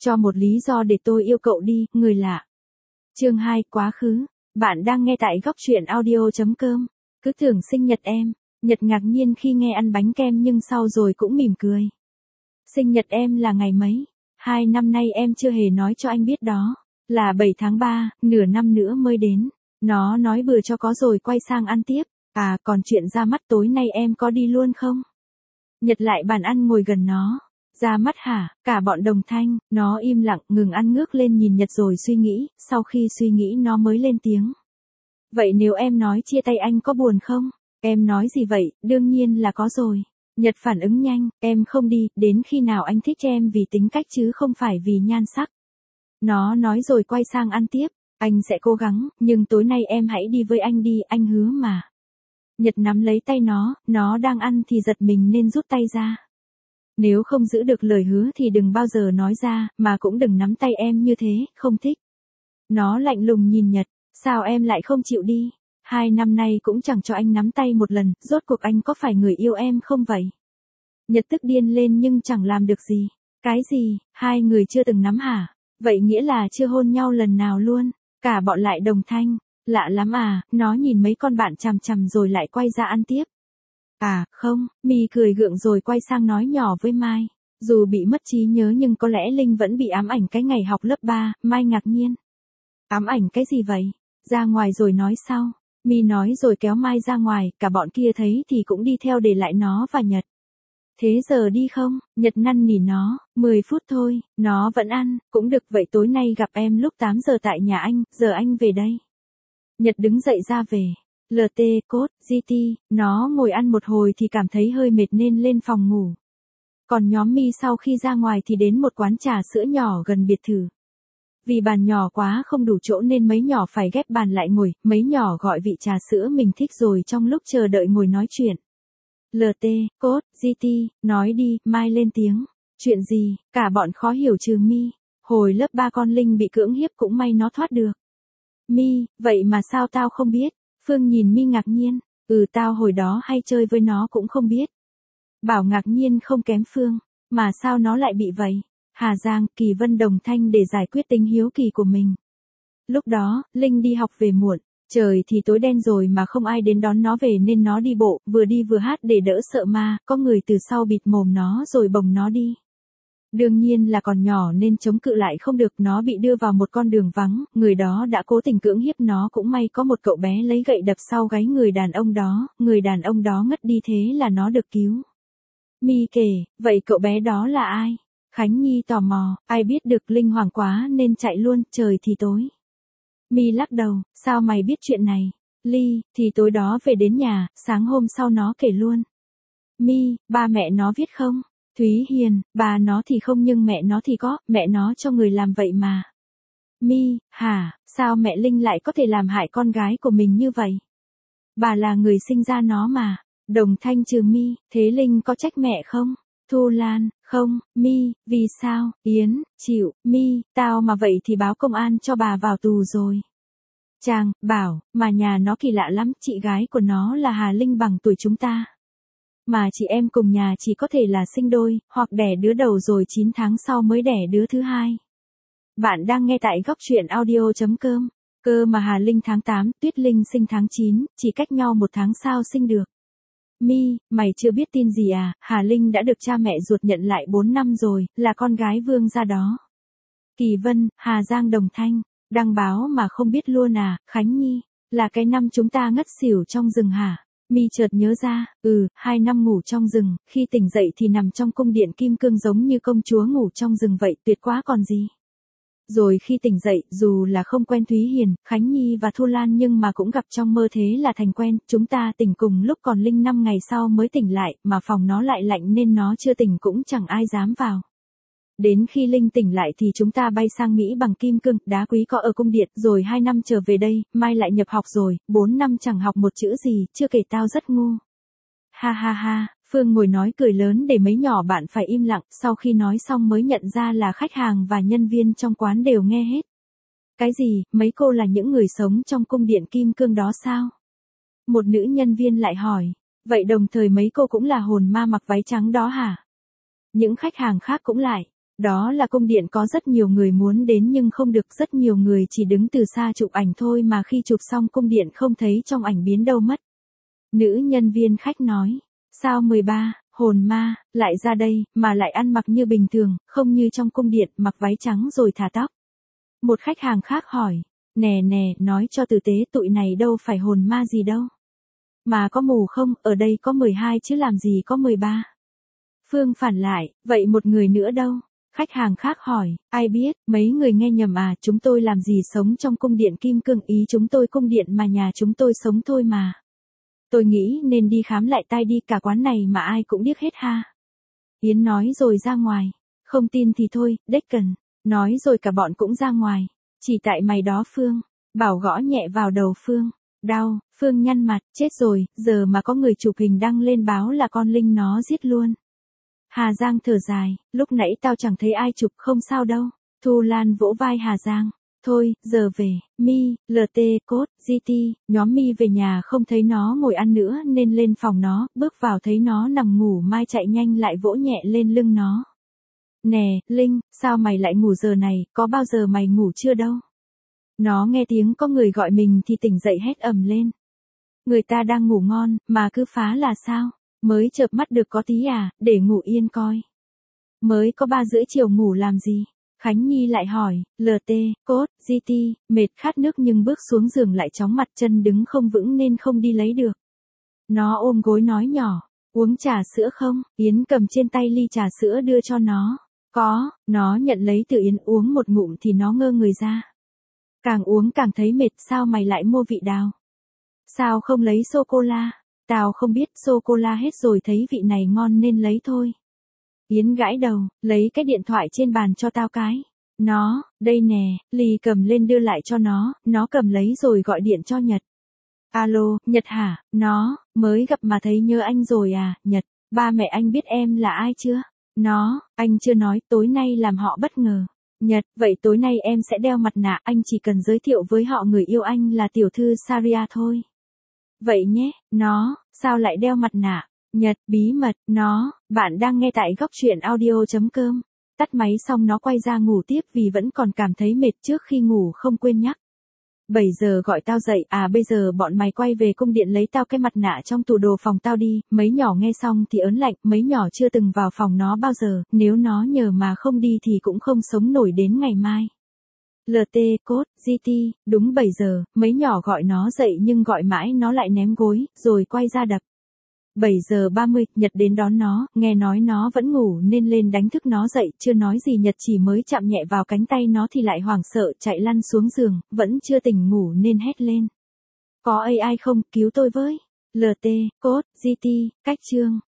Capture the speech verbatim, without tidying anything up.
Cho một lý do để tôi yêu cậu đi, người lạ. Chương hai, quá khứ. Bạn đang nghe tại góc truyện audio chấm com. Cứ tưởng sinh nhật em. Nhật ngạc nhiên khi nghe ăn bánh kem nhưng sau rồi cũng mỉm cười. Sinh nhật em là ngày mấy? Hai năm nay em chưa hề nói cho anh biết đó. Là bảy tháng ba, nửa năm nữa mới đến. Nó nói bừa cho có rồi quay sang ăn tiếp. À, còn chuyện ra mắt tối nay em có đi luôn không? Nhật lại bàn ăn ngồi gần nó. Ra mắt hả? Cả bọn đồng thanh, nó im lặng, ngừng ăn ngước lên nhìn Nhật rồi suy nghĩ, sau khi suy nghĩ nó mới lên tiếng. Vậy nếu em nói chia tay anh có buồn không? Em nói gì vậy? Đương nhiên là có rồi. Nhật phản ứng nhanh, em không đi, đến khi nào anh thích em vì tính cách chứ không phải vì nhan sắc. Nó nói rồi quay sang ăn tiếp, anh sẽ cố gắng, nhưng tối nay em hãy đi với anh đi, anh hứa mà. Nhật nắm lấy tay nó, nó đang ăn thì giật mình nên rút tay ra. Nếu không giữ được lời hứa thì đừng bao giờ nói ra, mà cũng đừng nắm tay em như thế, không thích. Nó lạnh lùng nhìn Nhật, sao em lại không chịu đi? Hai năm nay cũng chẳng cho anh nắm tay một lần, rốt cuộc anh có phải người yêu em không vậy? Nhật tức điên lên nhưng chẳng làm được gì. Cái gì, hai người chưa từng nắm hả? Vậy nghĩa là chưa hôn nhau lần nào luôn. Cả bọn lại đồng thanh, lạ lắm à, nó nhìn mấy con bạn chằm chằm rồi lại quay ra ăn tiếp. À, không, My cười gượng rồi quay sang nói nhỏ với Mai. Dù bị mất trí nhớ nhưng có lẽ Linh vẫn bị ám ảnh cái ngày học lớp ba, Mai ngạc nhiên. Ám ảnh cái gì vậy? Ra ngoài rồi nói sau. My nói rồi kéo Mai ra ngoài, cả bọn kia thấy thì cũng đi theo để lại nó và Nhật. Thế giờ đi không? Nhật năn nỉ nó, mười phút thôi, nó vẫn ăn, cũng được vậy tối nay gặp em lúc tám giờ tại nhà anh, giờ anh về đây. Nhật đứng dậy ra về. lờ tê, cốt, giê tê, nó ngồi ăn một hồi thì cảm thấy hơi mệt nên lên phòng ngủ. Còn nhóm My sau khi ra ngoài thì đến một quán trà sữa nhỏ gần biệt thự. Vì bàn nhỏ quá không đủ chỗ nên mấy nhỏ phải ghép bàn lại ngồi, mấy nhỏ gọi vị trà sữa mình thích rồi trong lúc chờ đợi ngồi nói chuyện. lờ tê, cốt, giê tê, nói đi, Mai lên tiếng. Chuyện gì, cả bọn khó hiểu trừ My. Hồi lớp ba con Linh bị cưỡng hiếp cũng may nó thoát được. My, vậy mà sao tao không biết? Phương nhìn My ngạc nhiên, ừ tao hồi đó hay chơi với nó cũng không biết. Bảo ngạc nhiên không kém Phương, mà sao nó lại bị vậy? Hà Giang, Kỳ Vân đồng thanh để giải quyết tính hiếu kỳ của mình. Lúc đó, Linh đi học về muộn, trời thì tối đen rồi mà không ai đến đón nó về nên nó đi bộ, vừa đi vừa hát để đỡ sợ ma, có người từ sau bịt mồm nó rồi bồng nó đi. Đương nhiên là còn nhỏ nên chống cự lại không được, nó bị đưa vào một con đường vắng, người đó đã cố tình cưỡng hiếp nó, cũng may có một cậu bé lấy gậy đập sau gáy người đàn ông đó, người đàn ông đó ngất đi thế là nó được cứu. My kể, vậy cậu bé đó là ai? Khánh Nhi tò mò, ai biết được, Linh hoảng quá nên chạy luôn, trời thì tối. My lắc đầu, sao mày biết chuyện này? Ly, thì tối đó về đến nhà, sáng hôm sau nó kể luôn. My, ba mẹ nó viết không? Thúy Hiền, bà nó thì không nhưng mẹ nó thì có, mẹ nó cho người làm vậy mà. My, hả, sao mẹ Linh lại có thể làm hại con gái của mình như vậy? Bà là người sinh ra nó mà. Đồng thanh trừ My, thế Linh có trách mẹ không? Thu Lan, không, My, vì sao? Yến, chịu, My, tao mà vậy thì báo công an cho bà vào tù rồi. Trang, bảo, mà nhà nó kỳ lạ lắm, chị gái của nó là Hà Linh bằng tuổi chúng ta. Mà chị em cùng nhà chỉ có thể là sinh đôi, hoặc đẻ đứa đầu rồi chín tháng sau mới đẻ đứa thứ hai. Bạn đang nghe tại góc truyện audio chấm com. Cơ mà Hà Linh tháng tám, Tuyết Linh sinh tháng chín, chỉ cách nhau một tháng sao sinh được. My, mày chưa biết tin gì à, Hà Linh đã được cha mẹ ruột nhận lại bốn năm rồi, là con gái Vương gia đó. Kỳ Vân, Hà Giang đồng thanh, đăng báo mà không biết luôn à, Khánh Nhi, là cái năm chúng ta ngất xỉu trong rừng hả? My chợt nhớ ra, ừ, hai năm ngủ trong rừng, khi tỉnh dậy thì nằm trong cung điện kim cương giống như công chúa ngủ trong rừng vậy, tuyệt quá còn gì. Rồi khi tỉnh dậy, dù là không quen Thúy Hiền, Khánh Nhi và Thu Lan nhưng mà cũng gặp trong mơ thế là thành quen, chúng ta tỉnh cùng lúc còn Linh năm ngày sau mới tỉnh lại, mà phòng nó lại lạnh nên nó chưa tỉnh cũng chẳng ai dám vào. Đến khi Linh tỉnh lại thì chúng ta bay sang Mỹ bằng kim cương, đá quý có ở cung điện, rồi hai năm trở về đây, Mai lại nhập học rồi, bốn năm chẳng học một chữ gì, chưa kể tao rất ngu. Ha ha ha, Phương ngồi nói cười lớn để mấy nhỏ bạn phải im lặng, sau khi nói xong mới nhận ra là khách hàng và nhân viên trong quán đều nghe hết. Cái gì, mấy cô là những người sống trong cung điện kim cương đó sao? Một nữ nhân viên lại hỏi, vậy đồng thời mấy cô cũng là hồn ma mặc váy trắng đó hả? Những khách hàng khác cũng lại, Đó là cung điện có rất nhiều người muốn đến nhưng không được, rất nhiều người chỉ đứng từ xa chụp ảnh thôi mà khi chụp xong cung điện không thấy trong ảnh biến đâu mất. Nữ nhân viên khách nói, sao mười ba, hồn ma, lại ra đây, mà lại ăn mặc như bình thường, không như trong cung điện, mặc váy trắng rồi thả tóc. Một khách hàng khác hỏi, nè nè, nói cho tử tế, tụi này đâu phải hồn ma gì đâu. Mà có mù không, ở đây có mười hai chứ làm gì có mười ba. Phương phản lại, vậy một người nữa đâu? Khách hàng khác hỏi, ai biết, mấy người nghe nhầm à, chúng tôi làm gì sống trong cung điện kim cương, ý chúng tôi cung điện mà nhà chúng tôi sống thôi mà. Tôi nghĩ nên đi khám lại tai đi, cả quán này mà ai cũng điếc hết ha. Yến nói rồi ra ngoài, không tin thì thôi, đếch cần, nói rồi cả bọn cũng ra ngoài, chỉ tại mày đó Phương, Bảo gõ nhẹ vào đầu Phương, đau, Phương nhăn mặt, chết rồi, giờ mà có người chụp hình đăng lên báo là con Linh nó giết luôn. Hà Giang thở dài, lúc nãy tao chẳng thấy ai chụp, không sao đâu. Thu Lan vỗ vai Hà Giang, thôi, giờ về, Mi, lờ tê, Cốt, giê tê, nhóm Mi về nhà không thấy nó ngồi ăn nữa nên lên phòng nó, bước vào thấy nó nằm ngủ, Mai chạy nhanh lại vỗ nhẹ lên lưng nó. Nè, Linh, sao mày lại ngủ giờ này, có bao giờ mày ngủ chưa đâu. Nó nghe tiếng có người gọi mình thì tỉnh dậy hét ầm lên. Người ta đang ngủ ngon, mà cứ phá là sao? Mới chợp mắt được có tí à, để ngủ yên coi. Mới có ba rưỡi chiều ngủ làm gì? Khánh Nhi lại hỏi, lờ tê, Cốt, giê tê, mệt khát nước nhưng bước xuống giường lại chóng mặt, chân đứng không vững nên không đi lấy được. Nó ôm gối nói nhỏ, uống trà sữa không? Yến cầm trên tay ly trà sữa đưa cho nó. Có, nó nhận lấy từ Yến, uống một ngụm thì nó ngơ người ra. Càng uống càng thấy mệt, sao mày lại mua vị đào? Sao không lấy sô-cô-la? Tao không biết, sô-cô-la hết rồi, thấy vị này ngon nên lấy thôi. Yến gãi đầu, lấy cái điện thoại trên bàn cho tao cái. Nó, đây nè, Ly cầm lên đưa lại cho nó, nó cầm lấy rồi gọi điện cho Nhật. Alo, Nhật hả? Nó, mới gặp mà thấy nhớ anh rồi à, Nhật, ba mẹ anh biết em là ai chưa? Nó, anh chưa nói, tối nay làm họ bất ngờ. Nhật, vậy tối nay em sẽ đeo mặt nạ, anh chỉ cần giới thiệu với họ người yêu anh là tiểu thư Saria thôi. Vậy nhé, nó, sao lại đeo mặt nạ? Nhật, bí mật, nó, bạn đang nghe tại góc truyện audio chấm com. Tắt máy xong nó quay ra ngủ tiếp vì vẫn còn cảm thấy mệt, trước khi ngủ không quên nhắc. bảy giờ gọi tao dậy, à bây giờ bọn mày quay về cung điện lấy tao cái mặt nạ trong tủ đồ phòng tao đi. Mấy nhỏ nghe xong thì ớn lạnh, mấy nhỏ chưa từng vào phòng nó bao giờ, nếu nó nhờ mà không đi thì cũng không sống nổi đến ngày mai. lờ tê, Cốt, giê tê, đúng bảy giờ, mấy nhỏ gọi nó dậy nhưng gọi mãi nó lại ném gối, rồi quay ra đập. bảy giờ ba mươi, Nhật đến đón nó, nghe nói nó vẫn ngủ nên lên đánh thức nó dậy, chưa nói gì Nhật chỉ mới chạm nhẹ vào cánh tay nó thì lại hoảng sợ chạy lăn xuống giường, vẫn chưa tỉnh ngủ nên hét lên. Có a i không, cứu tôi với. lờ tê, Cốt, giê tê, cách chương.